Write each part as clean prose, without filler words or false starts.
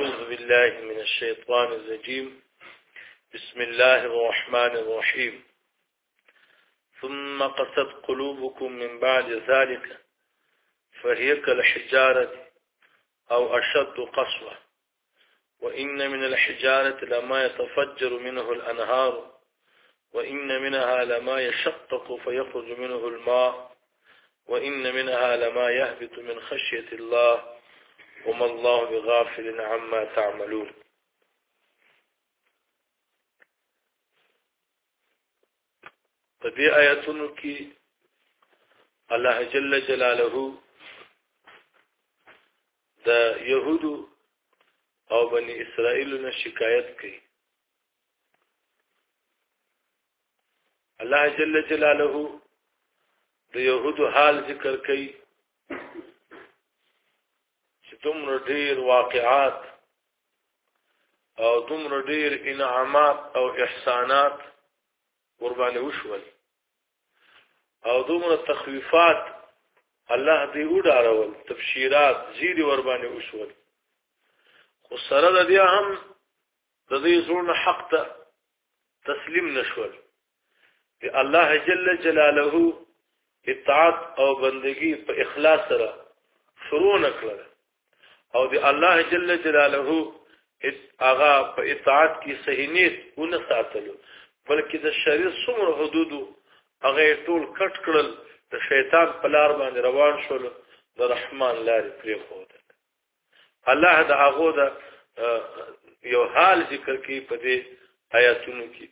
أعوذ بالله من الشيطان الرجيم بسم الله الرحمن الرحيم ثم قست قلوبكم من بعد ذلك فهي كالحجارة أو أشد قسوة وإن من الحجارة لما يتفجر منه الأنهار وإن منها لما يشقق فيخرج منه الماء وإن منها لما يهبط من خشية الله وما الله بغافل عما تعملون. په دې آیاتونو کې الله جل جلاله د يهودو او بني اسرائیل نه شکایت کوي. الله جل جلاله د يهودو حال ذکر کوي چې دومره ډېر واقعات او دومره ډېر انعامات او احسانات قرباني وشول او دومره تخویفات الله دې وډارول تبشیرات زیری ورباني وشول خو سره د دې هم د دې زړه حق ته تسلیم نشول چې الله جل جلاله اطاعت او بندگی په اخلاص سره شروع نکړه او دی الله جل جلاله هغه په اطاعت کې صحیح نیت ونه ساتلو بلکې د شریعت څومره حدود هغه ټول کټ کړل د شیطان په لار باندې روان شول د رحمان لارې پرې خو الله د هغه د یو حال ذکر کوي په دې آیاتونو کې.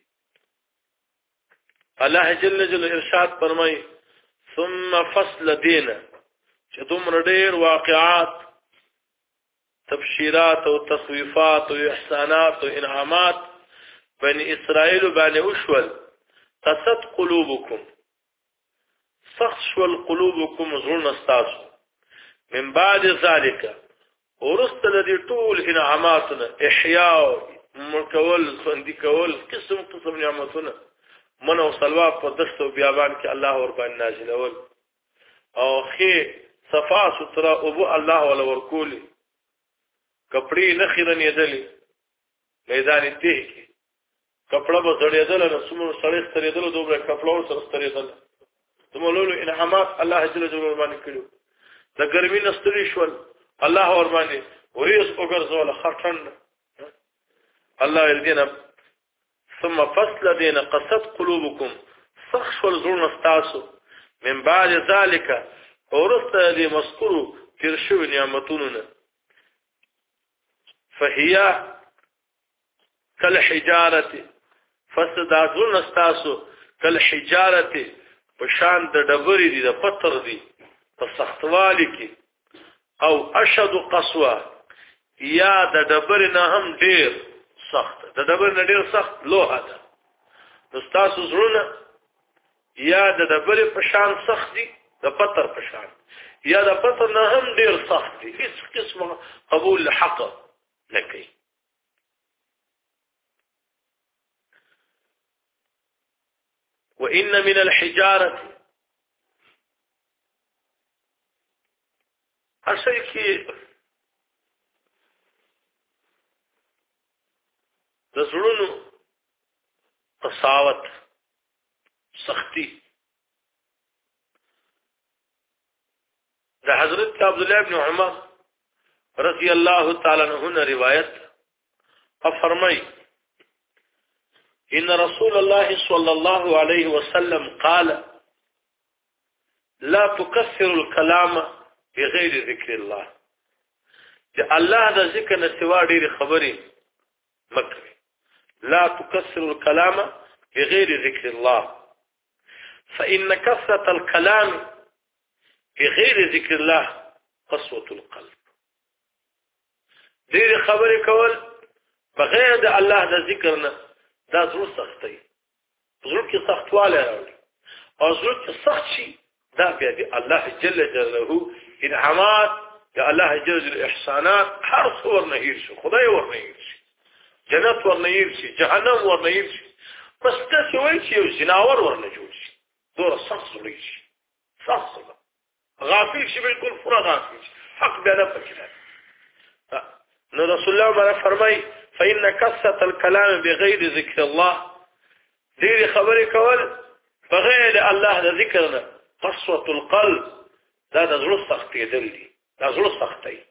الله جل جلاله ارشاد فرمایي ثم فصل دینه چې دومره ډېر واقعات تبشیرات او تخویفات او احسانات او انعامات بني اسرائیل باندې وشول قست قلوبكم سخت شول قلوبكم زړونه استاسو من بعد ذلك ورست الذي طول انعاماتنا احياء مکول سندي کول قسم نعمتونه من او سلوا په دشت او بیابان کې الله ور باندې نازل اول او خي صفا سترا او الله ولا ورکول کپڑے نه خیرن یدلی میدان ته کې کپڑا به زړېدل نو څومره سړی ستړېدل دوبره کپڑا سره ستړېدل تمولو انعامات الله جل جلاله باندې کړو د ګرمي نستړي شول الله ور باندې وریس وګرځول خټن الله الدين ثم فصل دين قصد قلوبكم صخش والزرن استاسو من بعد ذلك ورست دي مذكور ترشو نعمتوننا فهي كالحجارة فسد زرن استاسو كالحجارة پشان د ډبرې دي د پتر دي په سختوالي کې او اشد قسوه یا د ډبرې نه هم ډېر سخت د ډبرې نه ډېر سخت لوحه ده نو ستاسو زړونه یا د ډبرې په شان سخت دي د پتر په شان یا د پتر نه هم ډېر سخت دي هیڅ قسمه قبول حق نه کوي. وإن من الحجارة اصل کې د زړونو قساوت سختی د حضرت عبد الله بن عمر رضی الله تعالی عنہ روایت فرمای ان رسول الله صلى الله عليه وسلم قال لا تكثر الكلام بغیر ذکر الله چې الله د ذکر نه سوا ډېر خبرې مکه لا تكثر الكلام بغیر ذکر الله فإن كثرة الكلام بغیر ذکر الله قسوة القلب ډېر خبرې کول بغیر د الله د ذکر نه دا زړه سختي زړه کې سختواله راوړي او زړه کې سخت شي دا بیا د الله جل جلاله انعامات د الله جل جلاله احسانات هر څور نه هیر شي خدای ور نه هیر شي جنت ور نه هیر شي جهنم ور نه هیر شي بس تاسو وایي چې یو جناور ور نه جوړ شي دوه سخت زړه شي سخت غافل شي بالکل فرا غافل شي حق بیا نه پکې نو رسول الله باندې فرمای فإن كثرة الكلام بغير ذكر الله دې خبرې کول بغیر الله د ذکر نه قسوة القلب دا د زړه سختي دي دا زړه سختي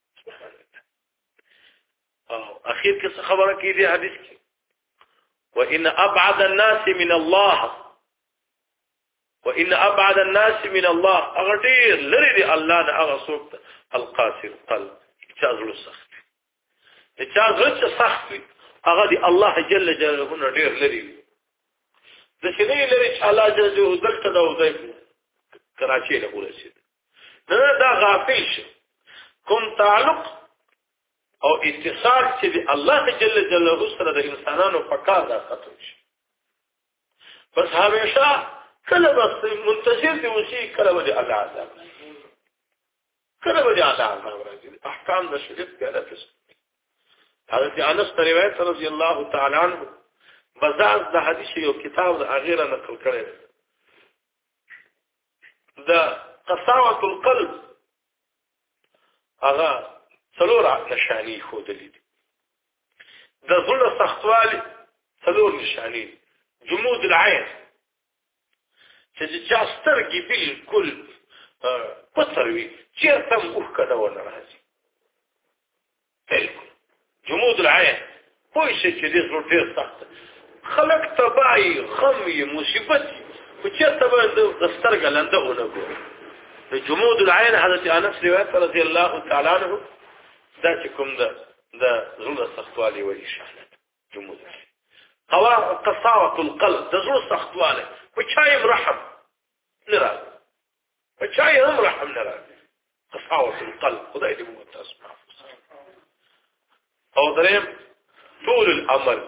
او اخیر کې خبره کې دي حدیث کې وإن أبعد الناس من الله وإن أبعد الناس من الله أغدير لري الله نه هغه څوک القاسي القلب اجازه سخت اجازه سخت هغه دي الله جل جلاله نه ډیر لري د شنو لري چې الله جل جلاله دلته دا وځي کراچي له ورسید نه دا غافل شي کوم تعلق او اتصال چې الله جل جلاله سره د انسانانو په کار دا ختم شي بس همیشه کله بس منتظر دی وسی کله ودی الله عذاب کله ودی الله عذاب راځي احکام د شریعت کې راځي حضرت انس روایت رضی الله تعالی عنہ بزاز د حدیث یو کتاب د اغیره نقل کړی د قساوة القلب هغه څلور نشانی خودلې دي د زړه سختوالي څلور نشانی جمود العين چې سترګې بالکل پتروي چیرته موږ کده ونه راځي بالکل جمود العين خو شي چې دې زړه ډېر سخت خلق تبعي غمي مصیبت خو چیرته باندې د سترګې لنده ونه ګوري د جمود العين حضرت انس روایت رضی الله تعالی عنہ دا چې کوم د زړه سختوالي وایي شانت جمود قساوة القلب د زړه سختواله وچایم رحم نرى وچایم رحم نرى قساوة القلب خدای دې موږ تاسو او دریم طول الامل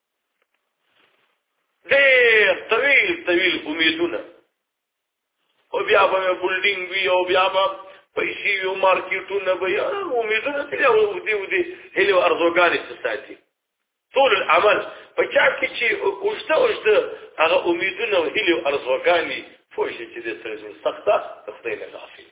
ډېر طویل امیدونه او بیا به بولډینګ وی او بیا به پیسې یو مارکیټونه به امیدونه دې او دې هلي ارزوګانې ساتي طول العمل پچا کې چې اوسته هغه امیدونه او هلي ارزوګانې فوجي چې د سره سخته تخدای نه غافل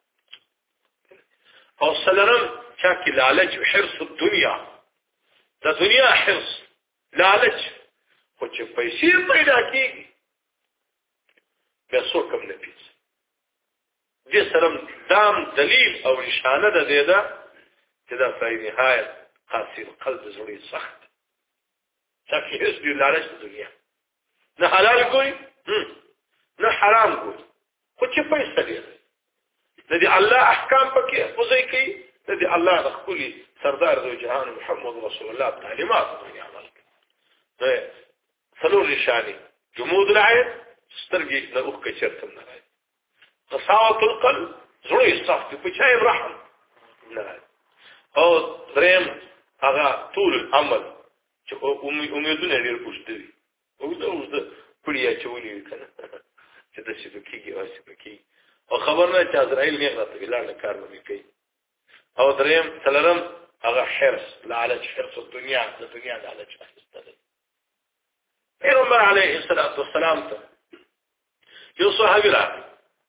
او سلام چا کې لالچ حرص الدنيا د دنیا حرص لالچ خو چې پیسې پیدا کیږي بیا څوک هم نه پیږي دې سره دام دلیل او نشانه ده دې ده چې دا په نهایت قاسي قلب زړی سخت چې هیڅ دی لالچ د دنیا نه حلال کوي نه حرام کوي خو چې پیسې لري د دې الله احکام پکې وځي کوي د دې الله د خپل سردار د جهان محمد رسول الله تعلیمات باندې عمل کوي څلور نشانه جمود العين سترګې له اوخ کې چرته نه راځي قساوة القلب زړه سخت په چای رحم نه راځي او دریم هغه طول العمل چې امیدونه ډېر پوښتنه او پړیا چولې کنه چې د شي کېږي او شي کېږي او خبر نه چې اسرائیل نه غلطه ویلانه کار نه کوي او دریم څلورم هغه حرص لعلج حرص الدنيا د دنیا د لعلج استدل پیغمبر علیه الصلاۃ والسلام ته یو صحابي راغی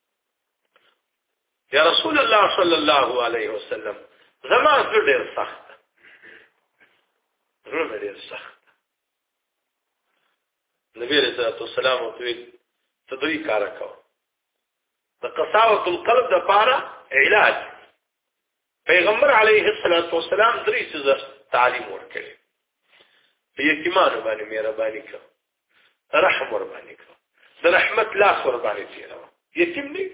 یا رسول الله صلی الله علیه وسلم زما زړه ډېر سخت زړه ډېر سخت نبی رسول الله صلی الله علیه وسلم تدوی کار کاوه د قساوة القلب د پاره علاج پیغمبر علیه الصلاۃ والسلام درې څه تعلیم ورکړي یتیمانو باندې مهرباني کوي رحم ور باندې کوي د رحمت لاس ور باندې تیرو یتیم دی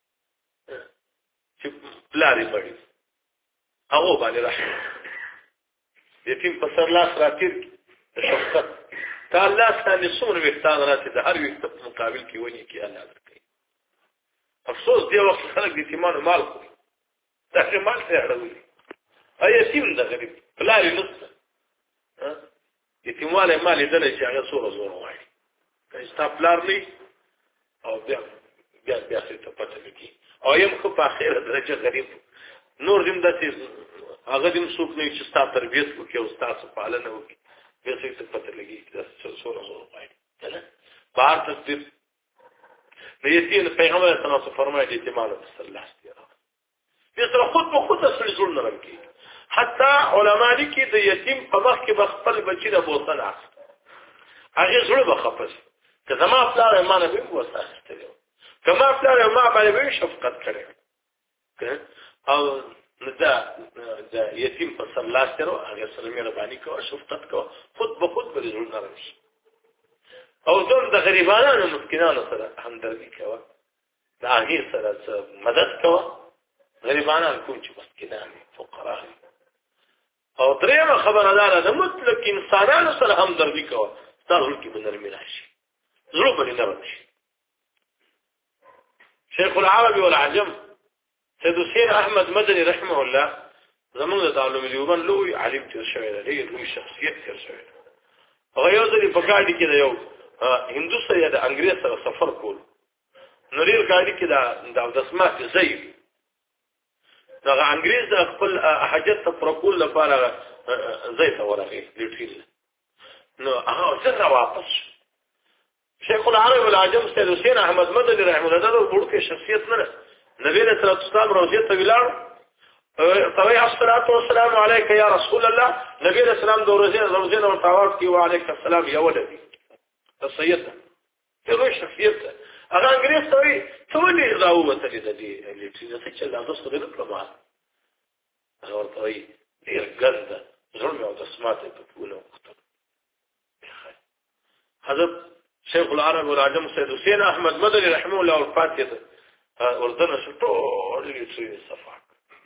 چې لاري مړي هغه باندې رحم یتیم په سر لاس راتیر د شفقت تا الله ستاسو څومره وختان راته د هر وخت مقابل کې ونی کې الله درکړي افسوس دی وخت خلک یتیمانو مال کوي دا مال څه اړوي اي یتیم ده غریب بلاري نص یتیمواله مال دلته چې هغه سوره زور وایي استاپلار نه او بیا څه ته پته لګي او یم خو په اخره درجه غریب نور دې داسې هغه دې څوک نه چې ستاسو تربيت وکړي او تاسو پالنه وکړي بیا څه ته پته لګي چې سوره زور وایي کنه بهر تصدیق نو یتیم پیغمبر صلی الله علیه وسلم فرمایي چې مال صلی الله علیه وسلم دې سره خود په خود سره زړه نرم کی حتی علما لیکي د یتیم په مخ کې بخپل بچی د بوتل اخلي هغه زړه بخپس که زما پلار ما نه به وساستلو کما پلار ما باندې شفقت کړي او دا یتیم په سر لاس ترو هغه سره مهرباني کوه شفقت کوه خود به خود به زړه نرم شي او زم د غریبانو مسکینانو سره همدردي کوه د هغه سره مدد کوه غریبانان کوم چې مسکینان فقرا او درېمه خبره ده د مطلق انسانانو سره همدردي کوه تاسو کې بنرمي راشي زړه به نرم شي شیخ العربي والعجم سید حسین احمد مدني رحمه الله زمونږ د تعلم دیوبند لوی عالم تیر شوی دی لوی شخصیت تیر شوی دی هغه یو ځل په ګاډي کې یو هندو سره د انګریز سره سفر کول نو ریل ګاډي کې د دسمات زی دا انګریز خپل حاجت ته پرکول لپاره زی ته ورغی لټیل نو هغه څنګه واپس شیخ العربي والعجم سید حسین احمد مدني رحمه الله دا ورته شخصیت نه نبی رسول الله روزه ته ویلار طوي الصلاه والسلام عليك يا رسول الله نبی رسول الله روزه نو تاوات کی وعليك السلام يا ولدي تصيته ته شخصیت هغه انګریز ته وی څه ولې راوته دي اللي چې لا تاسو د ډیپلومات هغه ورته وی ډیر ګنده زړه او تسماته په ټولو وخت حضرت شیخ العرب والعجم سید حسین احمد مدني رحمه الله والفاتحه وردنا شو طول لي صفاك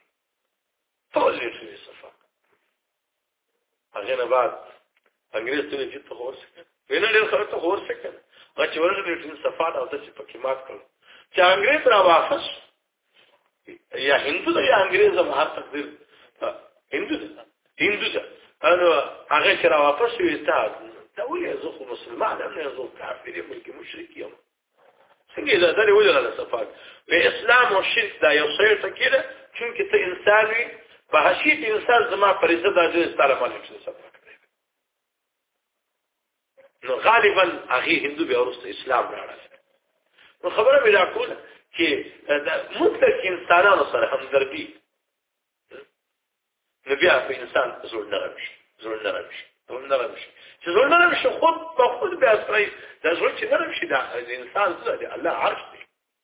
هغه بعد انګریز ته چې ته ورسې وینه ډېر خلک ته ورسې هغه چې ورغلی ټول صفات او د چې پکې مات کړ چې انګریز را واپس یا هندو ده یا انګریز هم هر تقدیر هندو ده نو هغه چې را واپس وي دا ولې زه خو مسلمان یم نه زه کافر یم بلکې مشرک یم څنګه دا درې ولې غل صفات په اسلام او شرک دا یو څه ته کېده چې ته انسان وي په حقیقت انسان زما پرېزه د اجازه تعالی باندې صفات نو غالبا هغه هندو به ورسته اسلام راړل نو خبره مې راکوله چې مطلق انسانانو سره همدردي نبي په انسان زړه نرم شي چې زړه نرم شي خود په خود به اثرای د زړه چې نرم شي د انسان زړه دی الله عرش دی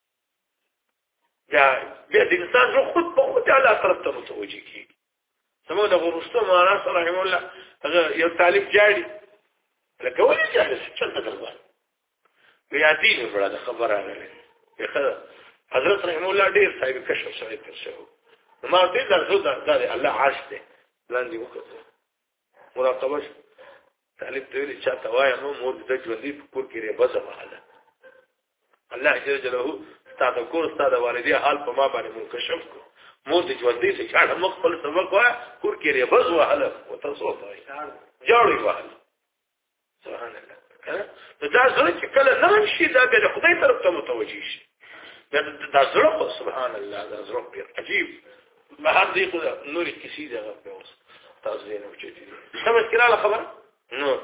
یا د انسان زړه خود په خود الله طرف ته متوجه کیږي سمو د غرستو مولانا رحمه الله هغه یو طالب جاړي لکه ولې جاړي چې څه درځي بیا دې ورته خبره راغله حضرت رحمه الله ډیر صاحب کشف شوی تر شو ما دې درځو دا الله عرش دی لاندې وکړه مراقبه طالب ته ویل چې تا وایي نو مور د ژوندۍ په کور کې ربزه وهله الله جل جلاله ستاسو کور ستاسو والدې حال په ما باندې منکشف کو مور د ژوندۍ څخه چې موږ خپل سبق وای کور کې ربز وهله او تاسو وایي جوړي وهله سبحان الله دا زړه چې کله نرم شي دا به خدای طرف ته متوجي شي دا زړه سبحان الله دا زړه ډیر عجیب ما هم دې خو نور کسی دا په اوس تاسو یې نو چې سمه کړه خبر نو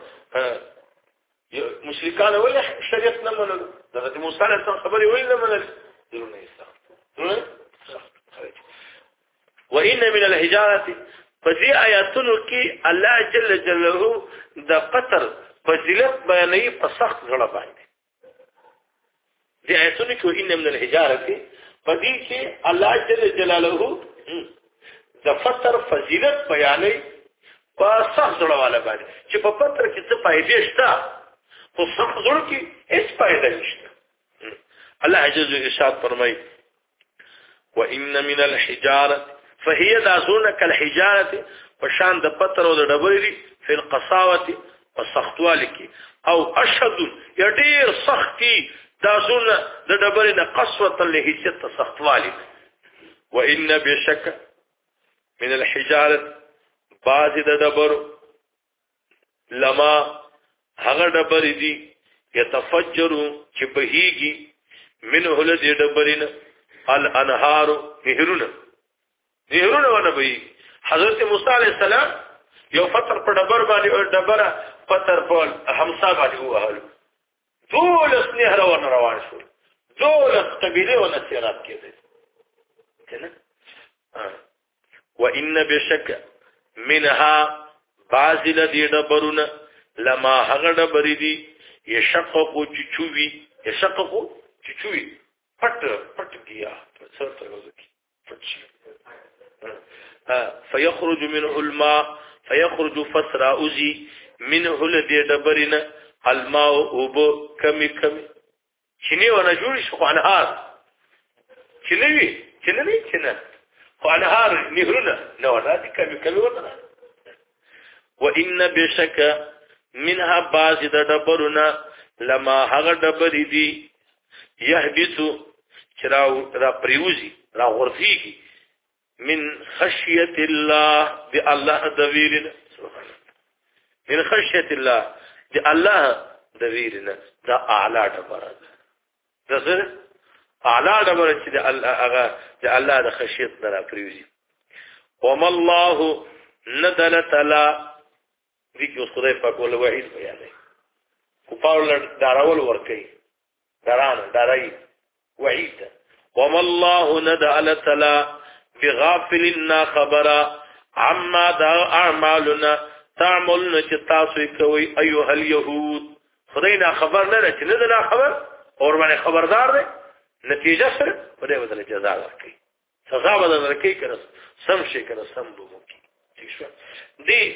مشرکان ولا شریعت نه منل د موسی علیه السلام خبري ویل نه منل دونه اسلام وان من الحجاره فذي آیاتونو کې الله جل جلاله د قطر فضیلت بیانې په سخت غړ باندې دي آیاتونو کې ان من الحجاره فدي کې الله جل جلاله د فطر فضیلت بیانې په سخت غړ والا باندې چې په فطر کې څه فائدې شته خو سخت غړ کې هیڅ فائدہ نشته الله عز وجل ارشاد فرمایي وان من الحجاره فهي دازونه كالحجاره فشان د پتر او د ډبرې په القساوه او سختوالي کې او اشد يدير سختي دازونه د ډبرې نه قسوه له هیڅ سختوالي وان بشك من الحجاره بعض د ډبر لما هغه ډبرې دي يتفجروا چې بهيږي منه له دې ډبرې نه الانهار نهرونه ونه به حضرت موسی علیہ السلام یو فطر په ډبر باندې او ډبره فطر په همسا باندې وهل دولس نهر ونه روان شو دولس قبيله ونه سیرات کېده کنه وان بشک منها بعضی لدی ډبرونه لما هغه ډبرې دي یشققو چچوي یشققو چچوي پټ کیا څه ته فيخرج منه الماء فيخرج فسرا اوزي منه لدي دبرنا الماء وب كمي شنو وانا جوړ شو انهار شنو خو انهار نهرنا نو راځي كمي وطن وان بشك منها بعض دبرنا لما هغه دبري دي يهبط چراو را پریوزي را غرفيږي من خشية الله دي الله دويرنا من خشية الله دي الله دويرنا دا اعلى دبر ده زه اعلى دبر چې دي الله د خشيت درا پریوزي وما الله ندل تعالی دي کې خدای پاک ول وحید بیانوي کفار دراول ورکي دارای وعید وما الله ندل تعالی بغافلنا خبر عما دا اعمالنا تعملنا چې تاسو کوي ايها اليهود خداینا خبر نه چې نه دا خبر اور باندې خبردار دی نتیجه سره په دې بدله جزا ورکړي سزا بدل ورکړي کړه سم شي کړه سم بومو ٹھیک شو دی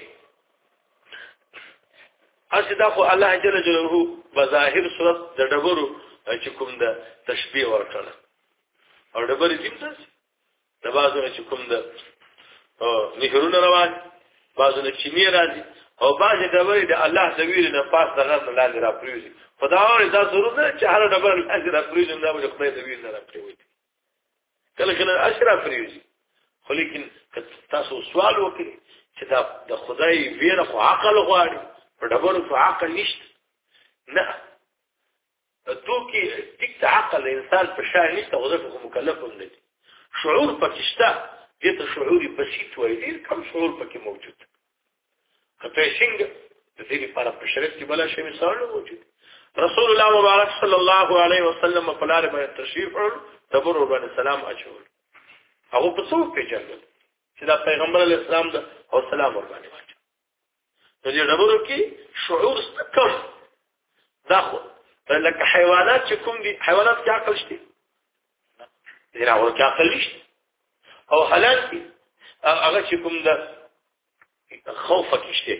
اسدا خو الله جل جلاله بظاهر صورت د ډبرو چې کوم د تشبيه ورکړه او ډبرې دې څه د بازو چې کوم د نهرونه روان بازو نه چینی راځي او بازو د وری د الله ذویر نه پاس دغه نه لاندې را پریږي خدا اور دا ضرورت نه چې هر ډبر لاندې را پریږي نه د خدای ذویر نه را پریږي کله اشرف پریږي خو لیکن تاسو سوال وکړئ چې دا د خدای ویره خو عقل غواړي په ډبرو خو عقل نشته نه تو کې ټیک عقل انسان په شان نشته او ځکه مکلف هم نه شعور پکشتا دته شعوري بسيط وای ډیر کم شعور پکې موجود کته څنګه د دې لپاره په شریعت کې بل شی مثال موجود رسول الله مبارک صلی الله علیه وسلم په لار باندې تشریف ورل تبر باندې سلام اچول هغه په څو پیژندل چې دا پیغمبر علیه السلام د او سلام ور باندې واچ د دې ډبرو کې شعور کم دا خو لکه حیوانات چې کوم دي حیوانات کې عقل شته دې راوړل کې عقل نشته او حالات هغه چې کوم د خوف کېشته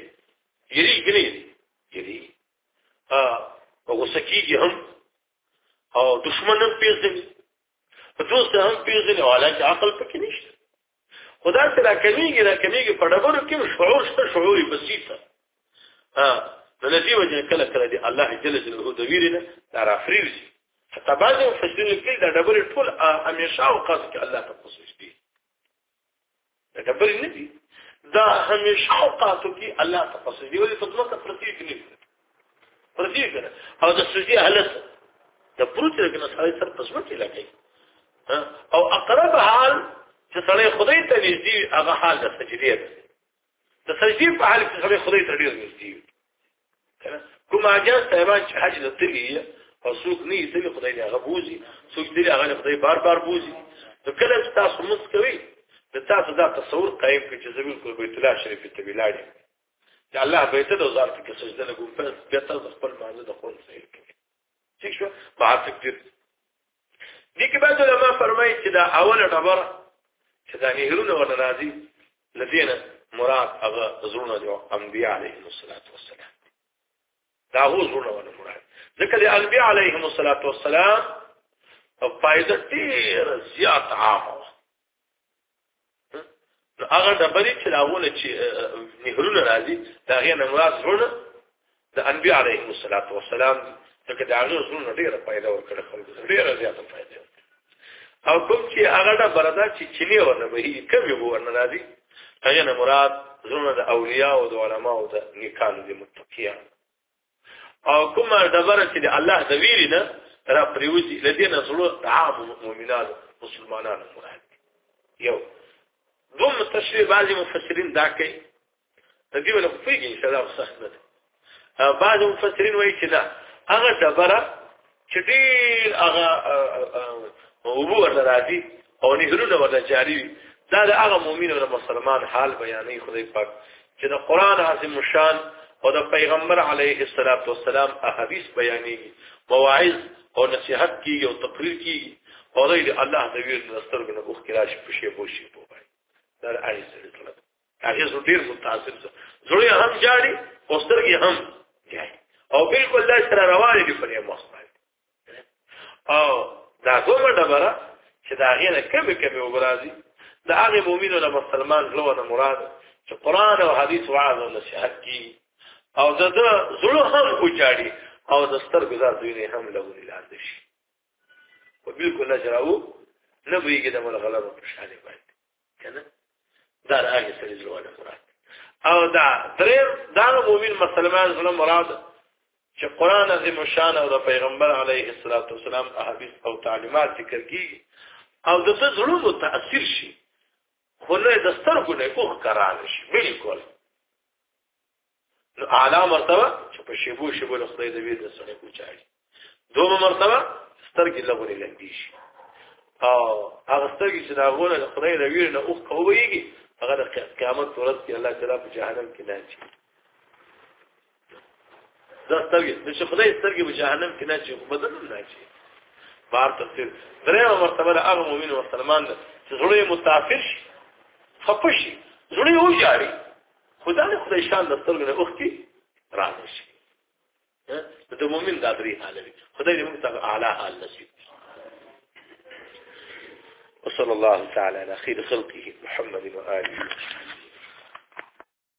یری او سکیږي هم او دشمن هم پیژني په دوست هم پیژني او حالات عقل پکې نشته خدا سره کمیږي په ډبرو کې شعور شته شعوري بسيطه نو لدی وجه کله دی الله جل جلاله د ویرنه دا افریزي حتی بعض مفسرین لیکي دا ډبرې ټول همیشه او خاص کې الله ته خصوص دي دا ډبرې نه دي دا همیشه او خاص کې الله ته خصوص دي ولې تطلق پرتی کې نه پرتی کنه او د سجدي حالت د پروت کنه سړی سره پسمه کې لګي او اقرب حال چې سړی خدای ته نږدې هغه حال د سجدي د سجدي په حال کې سړی خدای ته ډیر نږدې کوم اجازه تایبان چې حج د تلی او څوک نه یې خدای دې هغه بوزي څوک دې هغه خدای بار بوزي نو کله چې تاسو موږ کوي د تاسو دا تصور قائم کړئ چې زمين کو بیت الله شریف ته ویلاړي چې الله بیت د وزارت کې سجده لګو په بیت الله خپل معنی د خپل ځای کوي ٹھیک شو په تقدیر دي کې بعد علماء فرمایي چې دا اوله ډبره چې دا نهرونه ور راځي لدينا مراد هغه زرونه دي انبياء عليهم الصلاه والسلام دا هو زرونه ور مراد ځکه د انبياء عليهم الصلاه والسلام او فائدہ ډیر زیات عامه هغه د بری چې راغونه چې نهرونه راځي دا غي نه مراد زرونه د انبياء عليهم الصلاه والسلام ځکه دا هغه زرونه ډیره فائدہ ورکړي خلکو ډیره زیاته فائدہ او کوم چې هغه د بردا چې چيني ورنه به کمی ورنه راځي هغه نه مراد زرونه د اولیاء او د علما او د نیکانو د متقیان او کومه دبره چې الله د ویری نه را پریوزي لدينا زړه عام مؤمنان مسلمانانو مراد یو دوم تشریح بعضی مفسرین دا کوي د دې ول خو فيږي ان شاء الله صح ده بعضی مفسرین وایي چې دا هغه دبره چې ډیر هغه وبو ورته راځي او نهرونه ورته جاری دا د هغه مؤمن او مسلمان حال بیانوي خدای پاک چې د قران عظیم شان او د پیغمبر علیه الصلاۃ والسلام احادیث بیانېږي مواعظ او نصيحت کیږي او تقریر کیږي او د الله د ویر د سترګو نه اوخ کراش پښې بوشي په وای دا اړې سره هغه ډیر متاثر زړه هم جاړي او سترګې هم جاړي او بالکل دا سره روانې دي په مخ باندې او دا کومه ډبره چې دا غیره کمی وګرځي دا هغه مؤمن او مسلمان له نه مراد چې قران او حديث وعظ او نصيحت کی او د زړه هم اوچاړي او د سترګو ځای هم لګولي لاندې شي او بالکل نه جراو نه ویګي د ملغلبه په شانې باندې کنه دا هغه سره زړه نه مراد او دا درې دا مؤمن مسلمان زړه مراد چې قران عظیم شان او د پیغمبر علیه الصلاۃ والسلام احادیث او تعلیمات ذکر کیږي او د زړه متاثر شي خو له د سترګو نه اوخ قرار شي بالکل نو اعلی مرتبه چې په شیبو له خدای د ویر د سره کوچاړي دومره مرتبه سترګې لغونې لندې شي او هغه سترګې چې دا غوړه د خدای د ویر نه اوخ کويږي هغه د قیامت ورځ کې الله تعالی په جهنم کې نه چي دا سترګې چې خدای سترګې په جهنم کې نه چي په بدن نه چي بار تفسیر درېمه مرتبه د هغه مؤمن او مسلمان چې زړه متاثر شي خپشي زړه یو جاري خدای شان د سترګو نه اوخ کې راځي شي د مؤمن د درې حالوي خدای دې موږ ته اعلی حال نصیب وصلى الله تعالى على خير خلقه محمد وآله